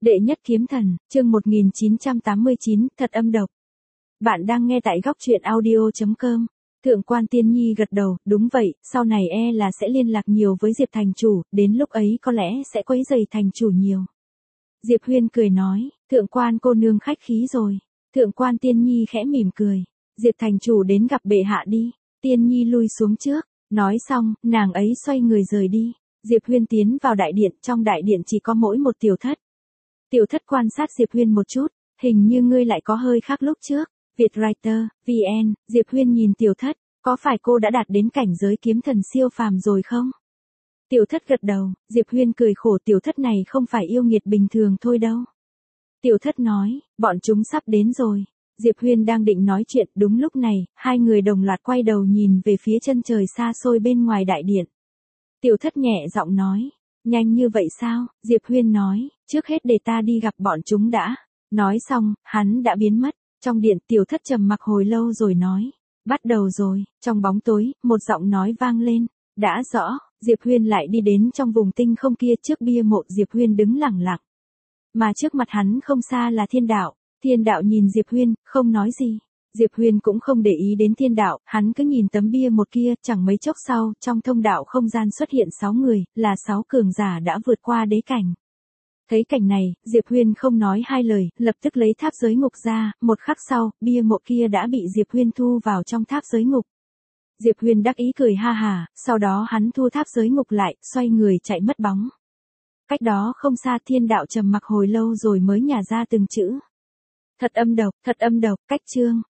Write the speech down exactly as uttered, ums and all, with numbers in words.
Đệ nhất kiếm thần, chương một nghìn chín trăm tám mươi chín, thật âm độc. Bạn đang nghe tại góc truyện audio chấm com. Thượng quan Tiên Nhi gật đầu, đúng vậy, sau này e là sẽ liên lạc nhiều với Diệp thành chủ, đến lúc ấy có lẽ sẽ quấy rầy thành chủ nhiều. Diệp Huyên cười nói, thượng quan cô nương khách khí rồi. Thượng quan Tiên Nhi khẽ mỉm cười, Diệp thành chủ đến gặp bệ hạ đi. Tiên Nhi lui xuống trước, nói xong, nàng ấy xoay người rời đi. Diệp Huyên tiến vào đại điện, trong đại điện chỉ có mỗi một tiểu thất. Tiểu thất quan sát Diệp Huyên một chút, hình như ngươi lại có hơi khác lúc trước. Vietwriter, vê en, Diệp Huyên nhìn tiểu thất, có phải cô đã đạt đến cảnh giới kiếm thần siêu phàm rồi không? Tiểu thất gật đầu, Diệp Huyên cười khổ, tiểu thất này không phải yêu nghiệt bình thường thôi đâu. Tiểu thất nói, bọn chúng sắp đến rồi. Diệp Huyên đang định nói chuyện, đúng lúc này, hai người đồng loạt quay đầu nhìn về phía chân trời xa xôi bên ngoài đại điện. Tiểu thất nhẹ giọng nói, nhanh như vậy sao? Diệp Huyên nói, trước hết để ta đi gặp bọn chúng đã. Nói xong, hắn đã biến mất. Trong điện, tiểu thất trầm mặc hồi lâu rồi nói, bắt đầu rồi. Trong bóng tối, một giọng nói vang lên, đã rõ. Diệp Huyên lại đi đến trong vùng tinh không kia, trước bia mộ Diệp Huyên đứng lặng lặng. Mà trước mặt hắn không xa là Thiên Đạo. Thiên Đạo nhìn Diệp Huyên, không nói gì. Diệp Huyên cũng không để ý đến Thiên Đạo, hắn cứ nhìn tấm bia một kia, chẳng mấy chốc sau, trong thông đạo không gian xuất hiện sáu người, là sáu cường giả đã vượt qua đế cảnh. Thấy cảnh này, Diệp Huyên không nói hai lời, lập tức lấy tháp giới ngục ra, một khắc sau, bia mộ kia đã bị Diệp Huyên thu vào trong tháp giới ngục. Diệp Huyên đắc ý cười ha hà, sau đó hắn thu tháp giới ngục lại, xoay người chạy mất bóng. Cách đó không xa, Thiên Đạo trầm mặc hồi lâu rồi mới nhả ra từng chữ. Thật âm độc, thật âm độc, cách chương.